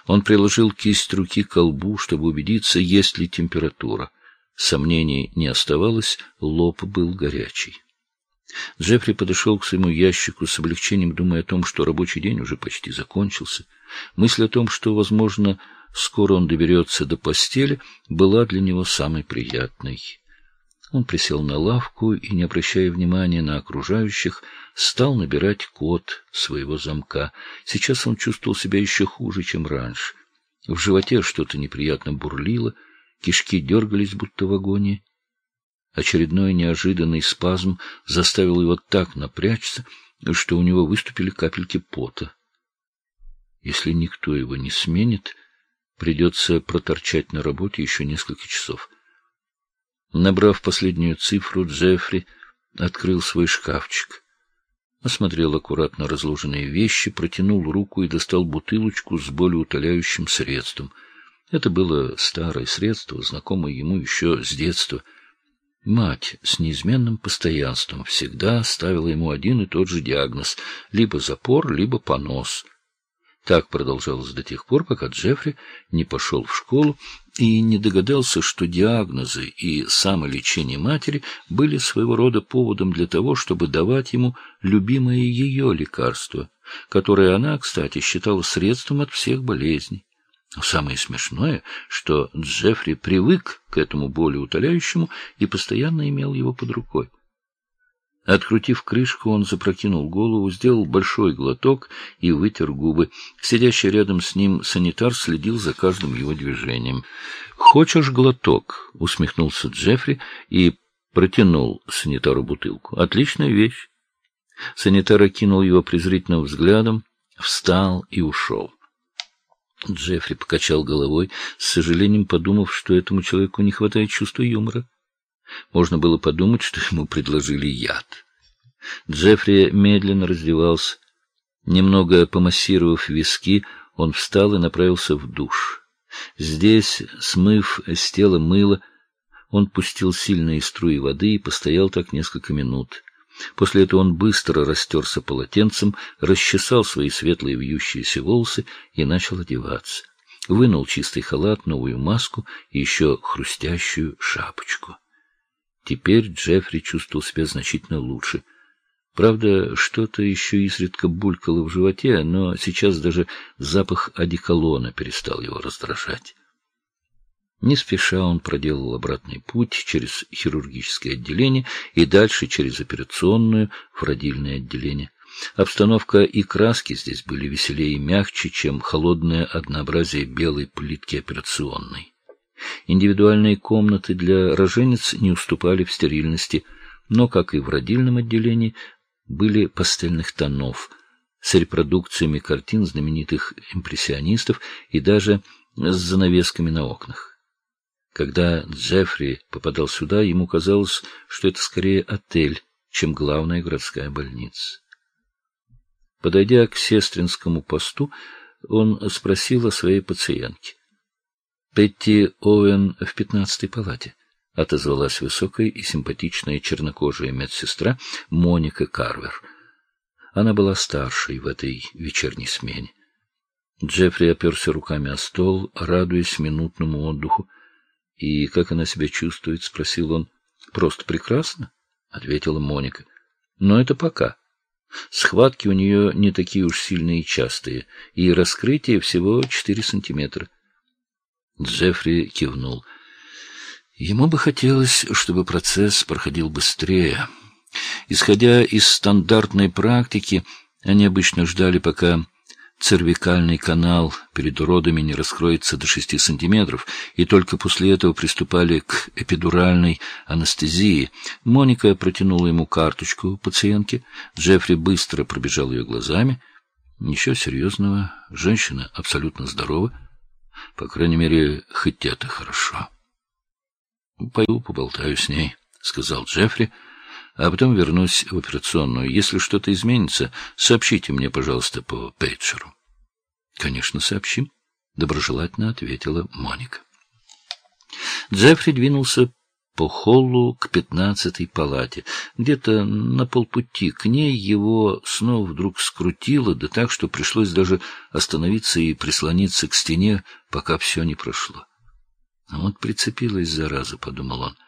Он приложил кисть руки к колбу, чтобы убедиться, есть ли температура. Сомнений не оставалось, лоб был горячий. Джеффри подошел к своему ящику с облегчением, думая о том, что рабочий день уже почти закончился. Мысль о том, что, возможно, скоро он доберется до постели, была для него самой приятной. Он присел на лавку и, не обращая внимания на окружающих, стал набирать код своего замка. Сейчас он чувствовал себя еще хуже, чем раньше. В животе что-то неприятно бурлило, кишки дергались, будто в агонии. Очередной неожиданный спазм заставил его так напрячься, что у него выступили капельки пота. Если никто его не сменит, придется проторчать на работе еще несколько часов. Набрав последнюю цифру, Джеффри открыл свой шкафчик, осмотрел аккуратно разложенные вещи, протянул руку и достал бутылочку с болеутоляющим средством. Это было старое средство, знакомое ему еще с детства. Мать с неизменным постоянством всегда ставила ему один и тот же диагноз — либо запор, либо понос. Так продолжалось до тех пор, пока Джеффри не пошел в школу и не догадался, что диагнозы и самолечение матери были своего рода поводом для того, чтобы давать ему любимое ее лекарство, которое она, кстати, считала средством от всех болезней. Самое смешное, что Джеффри привык к этому болеутоляющему и постоянно имел его под рукой. Открутив крышку, он запрокинул голову, сделал большой глоток и вытер губы. Сидящий рядом с ним санитар следил за каждым его движением. «Хочешь глоток?» — усмехнулся Джеффри и протянул санитару бутылку. «Отличная вещь». Санитар окинул его презрительным взглядом, встал и ушел. Джеффри покачал головой, с сожалением подумав, что этому человеку не хватает чувства юмора. Можно было подумать, что ему предложили яд. Джеффри медленно раздевался. Немного помассировав виски, он встал и направился в душ. Здесь, смыв с тела мыло, он пустил сильные струи воды и постоял так несколько минут. После этого он быстро растерся полотенцем, расчесал свои светлые вьющиеся волосы и начал одеваться. Вынул чистый халат, новую маску и еще хрустящую шапочку. Теперь Джеффри чувствовал себя значительно лучше. Правда, что-то еще изредка булькало в животе, но сейчас даже запах одеколона перестал его раздражать. Не спеша он проделал обратный путь через хирургическое отделение и дальше через операционную в родильное отделение. Обстановка и краски здесь были веселее и мягче, чем холодное однообразие белой плитки операционной. Индивидуальные комнаты для роженец не уступали в стерильности, но, как и в родильном отделении, были пастельных тонов, с репродукциями картин знаменитых импрессионистов и даже с занавесками на окнах. Когда Джеффри попадал сюда, ему казалось, что это скорее отель, чем главная городская больница. Подойдя к сестринскому посту, он спросил о своей пациентке. «Петти Оуэн в 15-й палате», — отозвалась высокая и симпатичная чернокожая медсестра Моника Карвер. Она была старшей в этой вечерней смене. Джеффри оперся руками о стол, радуясь минутному отдыху. «И как она себя чувствует?» — спросил он. «Просто прекрасно», — ответила Моника. «Но это пока. Схватки у нее не такие уж сильные и частые, и раскрытие всего 4 сантиметра». Джеффри кивнул. Ему бы хотелось, чтобы процесс проходил быстрее. Исходя из стандартной практики, они обычно ждали, пока цервикальный канал перед родами не раскроется до 6 сантиметров, и только после этого приступали к эпидуральной анестезии. Моника протянула ему карточку пациентки. Джеффри быстро пробежал ее глазами. Ничего серьезного, женщина абсолютно здорова. По крайней мере, хоть это хорошо. «Пойду поболтаю с ней», — сказал Джеффри, — «а потом вернусь в операционную. Если что-то изменится, сообщите мне, пожалуйста, по пейджеру». «Конечно, сообщим», — доброжелательно ответила Моника. Джеффри двинулся по холлу к 15-й палате. Где-то на полпути к ней его снова вдруг скрутило, да так, что пришлось даже остановиться и прислониться к стене, пока все не прошло. Вот прицепилась, зараза, — подумал он.